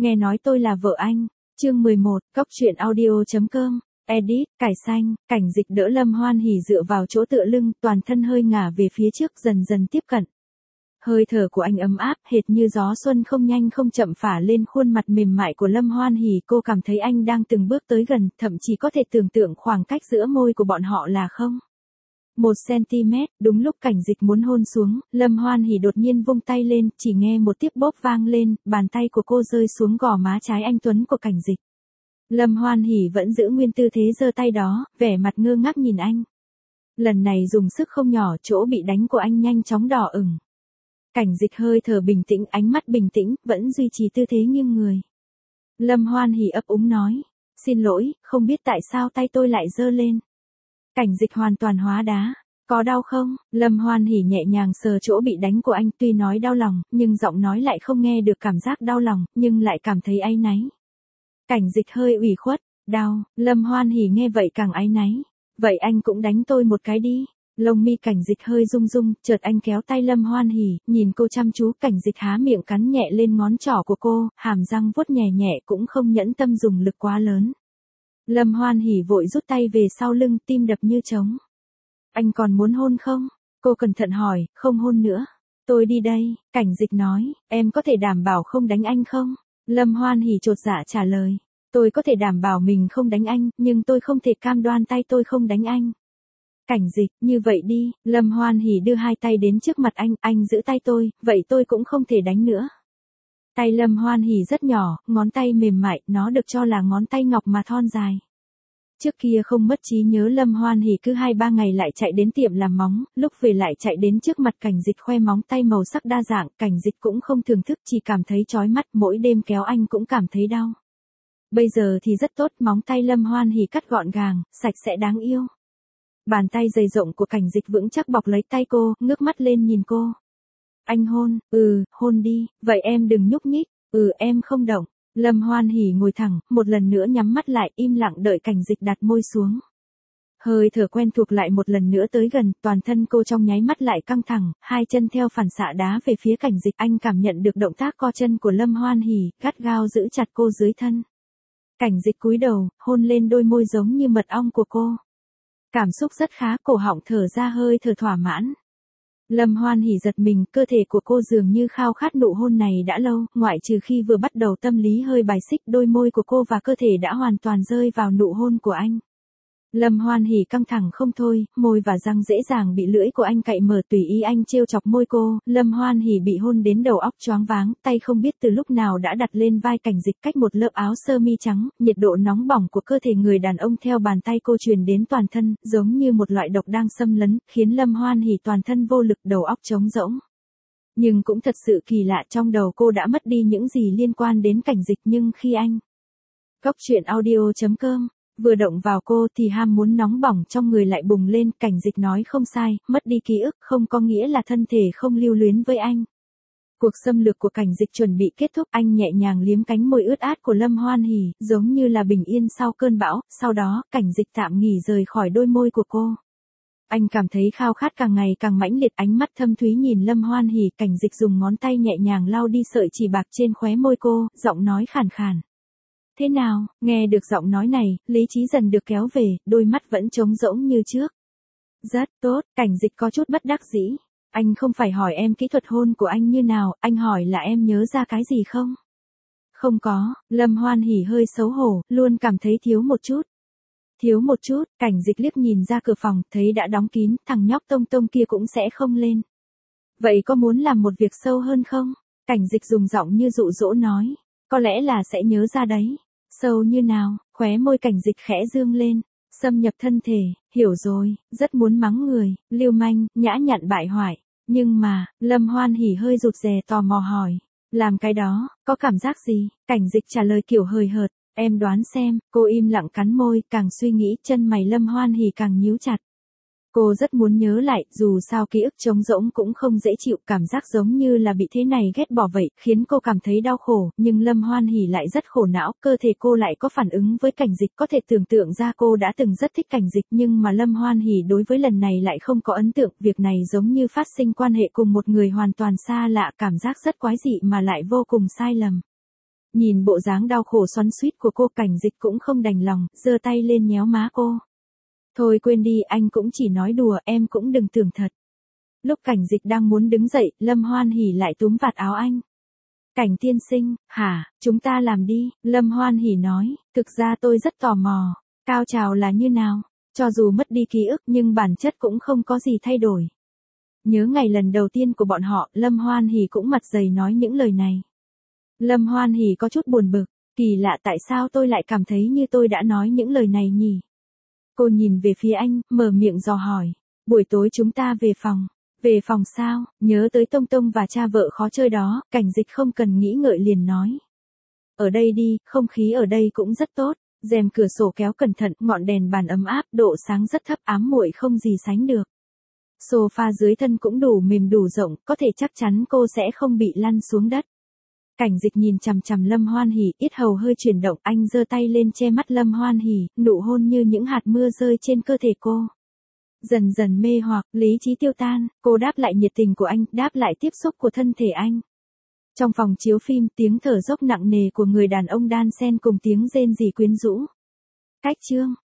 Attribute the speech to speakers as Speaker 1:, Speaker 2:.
Speaker 1: nghe nói tôi là vợ anh. Chương 11, Cốc truyện audio.com. Edit, cải xanh, Cảnh Dịch đỡ Lâm Hoan Hỉ dựa vào chỗ tựa lưng, toàn thân hơi ngả về phía trước dần dần tiếp cận. Hơi thở của anh ấm áp, hệt như gió xuân không nhanh không chậm phả lên khuôn mặt mềm mại của Lâm Hoan Hỉ. Cô cảm thấy anh đang từng bước tới gần, thậm chí có thể tưởng tượng khoảng cách giữa môi của bọn họ là 1 cm. Đúng lúc Cảnh Dịch muốn hôn xuống, Lâm Hoan Hỉ đột nhiên vung tay lên, chỉ nghe một tiếp bóp vang lên, bàn tay của cô rơi xuống gò má trái anh tuấn của Cảnh Dịch. Lâm Hoan Hỉ vẫn giữ nguyên tư thế giơ tay đó, vẻ mặt ngơ ngác nhìn anh. Lần này dùng sức không nhỏ, chỗ bị đánh của anh nhanh chóng đỏ ửng. Cảnh Dịch hơi thở bình tĩnh, ánh mắt bình tĩnh, vẫn duy trì tư thế nghiêng người. Lâm Hoan Hỉ ấp úng nói, xin lỗi, không biết tại sao tay tôi lại giơ lên. Cảnh Dịch hoàn toàn hóa đá. Có đau không? Lâm Hoan Hỉ nhẹ nhàng sờ chỗ bị đánh của anh, tuy nói đau lòng, nhưng giọng nói lại không nghe được cảm giác đau lòng, nhưng lại cảm thấy áy náy. Cảnh Dịch hơi ủy khuất, đau. Lâm Hoan Hỉ nghe vậy càng áy náy. Vậy anh cũng đánh tôi một cái đi. Lông mi Cảnh Dịch hơi rung rung, chợt anh kéo tay Lâm Hoan Hỉ, nhìn cô chăm chú. Cảnh Dịch há miệng cắn nhẹ lên ngón trỏ của cô, hàm răng vuốt nhẹ nhẹ, cũng không nhẫn tâm dùng lực quá lớn. Lâm Hoan Hỉ vội rút tay về sau lưng, tim đập như trống. Anh còn muốn hôn không? Cô cẩn thận hỏi. Không hôn nữa. Tôi đi đây. Cảnh Dịch nói, em có thể đảm bảo không đánh anh không? Lâm Hoan Hỉ chột dạ trả lời. Tôi có thể đảm bảo mình không đánh anh, nhưng tôi không thể cam đoan tay tôi không đánh anh. Cảnh Dịch, như vậy đi. Lâm Hoan Hỉ đưa hai tay đến trước mặt anh giữ tay tôi, vậy tôi cũng không thể đánh nữa. Tay Lâm Hoan Hỉ rất nhỏ, ngón tay mềm mại, nó được cho là ngón tay ngọc mà thon dài. Trước kia không mất trí nhớ, Lâm Hoan Hỉ cứ 2-3 ngày lại chạy đến tiệm làm móng, lúc về lại chạy đến trước mặt Cảnh Dịch khoe móng tay màu sắc đa dạng. Cảnh Dịch cũng không thưởng thức, chỉ cảm thấy chói mắt, mỗi đêm kéo anh cũng cảm thấy đau. Bây giờ thì rất tốt, móng tay Lâm Hoan Hỉ cắt gọn gàng, sạch sẽ đáng yêu. Bàn tay dày rộng của Cảnh Dịch vững chắc bọc lấy tay cô, ngước mắt lên nhìn cô. Anh hôn. Hôn đi. Vậy em đừng nhúc nhích. Em không động. Lâm Hoan Hỉ ngồi thẳng, một lần nữa nhắm mắt lại, im lặng đợi Cảnh Dịch đặt môi xuống. Hơi thở quen thuộc lại một lần nữa tới gần, toàn thân cô trong nháy mắt lại căng thẳng, hai chân theo phản xạ đá về phía Cảnh Dịch. Anh cảm nhận được động tác co chân của Lâm Hoan Hỉ, gắt gao giữ chặt cô dưới thân. Cảnh Dịch cúi đầu, hôn lên đôi môi giống như mật ong của cô. Cảm xúc rất khá, cổ họng thở ra hơi thở thỏa mãn. Lâm Hoan Hỉ giật mình, cơ thể của cô dường như khao khát nụ hôn này đã lâu, ngoại trừ khi vừa bắt đầu tâm lý hơi bài xích, đôi môi của cô và cơ thể đã hoàn toàn rơi vào nụ hôn của anh. Lâm Hoan Hỉ căng thẳng không thôi, môi và răng dễ dàng bị lưỡi của anh cạy mở tùy ý anh trêu chọc môi cô. Lâm Hoan Hỉ bị hôn đến đầu óc choáng váng, tay không biết từ lúc nào đã đặt lên vai Cảnh Dịch cách một lớp áo sơ mi trắng, nhiệt độ nóng bỏng của cơ thể người đàn ông theo bàn tay cô truyền đến toàn thân, giống như một loại độc đang xâm lấn, khiến Lâm Hoan Hỉ toàn thân vô lực, đầu óc trống rỗng. Nhưng cũng thật sự kỳ lạ, trong đầu cô đã mất đi những gì liên quan đến Cảnh Dịch, nhưng khi anh Cốc truyện audio.com vừa động vào cô thì ham muốn nóng bỏng trong người lại bùng lên. Cảnh Dịch nói không sai, mất đi ký ức không có nghĩa là thân thể không lưu luyến với anh. Cuộc xâm lược của Cảnh Dịch chuẩn bị kết thúc, anh nhẹ nhàng liếm cánh môi ướt át của Lâm Hoan Hỉ, giống như là bình yên sau cơn bão. Sau đó, Cảnh Dịch tạm nghỉ rời khỏi đôi môi của cô. Anh cảm thấy khao khát càng ngày càng mãnh liệt, ánh mắt thâm thúy nhìn Lâm Hoan Hỉ. Cảnh Dịch dùng ngón tay nhẹ nhàng lau đi sợi chỉ bạc trên khóe môi cô, giọng nói khàn khàn. Thế nào? Nghe được giọng nói này, lý trí dần được kéo về, đôi mắt vẫn trống rỗng như trước. Rất tốt. Cảnh Dịch có chút bất đắc dĩ. Anh không phải hỏi em kỹ thuật hôn của anh như nào, anh hỏi là em nhớ ra cái gì không? Không có. Lâm Hoan Hỉ hơi xấu hổ, luôn cảm thấy thiếu một chút. Thiếu một chút. Cảnh Dịch liếc nhìn ra cửa phòng, thấy đã đóng kín, thằng nhóc Tông Tông kia cũng sẽ không lên. Vậy có muốn làm một việc sâu hơn không? Cảnh Dịch dùng giọng như dụ dỗ nói. Có lẽ là sẽ nhớ ra đấy. Sâu như nào? Khóe môi Cảnh Dịch khẽ dương lên. Xâm nhập thân thể. Hiểu rồi. Rất muốn mắng người. Lưu manh, nhã nhặn bại hoại. Nhưng mà, Lâm Hoan Hỉ hơi rụt rè tò mò hỏi. Làm cái đó, có cảm giác gì? Cảnh Dịch trả lời kiểu hời hợt. Em đoán xem. Cô im lặng cắn môi, càng suy nghĩ, chân mày Lâm Hoan Hỉ càng nhíu chặt. Cô rất muốn nhớ lại, dù sao ký ức trống rỗng cũng không dễ chịu, cảm giác giống như là bị thế này ghét bỏ vậy, khiến cô cảm thấy đau khổ, nhưng Lâm Hoan Hỉ lại rất khổ não, cơ thể cô lại có phản ứng với Cảnh Dịch, có thể tưởng tượng ra cô đã từng rất thích Cảnh Dịch, nhưng mà Lâm Hoan Hỉ đối với lần này lại không có ấn tượng, việc này giống như phát sinh quan hệ cùng một người hoàn toàn xa lạ, cảm giác rất quái dị mà lại vô cùng sai lầm. Nhìn bộ dáng đau khổ xoắn xuýt của cô, Cảnh Dịch cũng không đành lòng, giơ tay lên nhéo má cô. Thôi quên đi, anh cũng chỉ nói đùa, em cũng đừng tưởng thật. Lúc Cảnh Dịch đang muốn đứng dậy, Lâm Hoan Hỉ lại túm vạt áo anh. Cảnh tiên sinh, hả, chúng ta làm đi, Lâm Hoan Hỉ nói, thực ra tôi rất tò mò, cao trào là như nào, cho dù mất đi ký ức nhưng bản chất cũng không có gì thay đổi. Nhớ ngày lần đầu tiên của bọn họ, Lâm Hoan Hỉ cũng mặt dày nói những lời này. Lâm Hoan Hỉ có chút buồn bực, kỳ lạ tại sao tôi lại cảm thấy như tôi đã nói những lời này nhỉ? Cô nhìn về phía anh, mở miệng dò hỏi, buổi tối chúng ta về phòng. Về phòng sao, nhớ tới Tông Tông và cha vợ khó chơi đó, Cảnh Dịch không cần nghĩ ngợi liền nói. Ở đây đi, không khí ở đây cũng rất tốt, rèm cửa sổ kéo cẩn thận, ngọn đèn bàn ấm áp, độ sáng rất thấp, ám muội không gì sánh được. Sofa dưới thân cũng đủ mềm đủ rộng, có thể chắc chắn cô sẽ không bị lăn xuống đất. Cảnh Dịch nhìn chằm chằm Lâm Hoan Hỉ, yết hầu hơi chuyển động, anh giơ tay lên che mắt Lâm Hoan Hỉ, nụ hôn như những hạt mưa rơi trên cơ thể cô. Dần dần mê hoặc, lý trí tiêu tan, cô đáp lại nhiệt tình của anh, đáp lại tiếp xúc của thân thể anh. Trong phòng chiếu phim, tiếng thở dốc nặng nề của người đàn ông đan xen cùng tiếng rên rỉ quyến rũ. Cách chương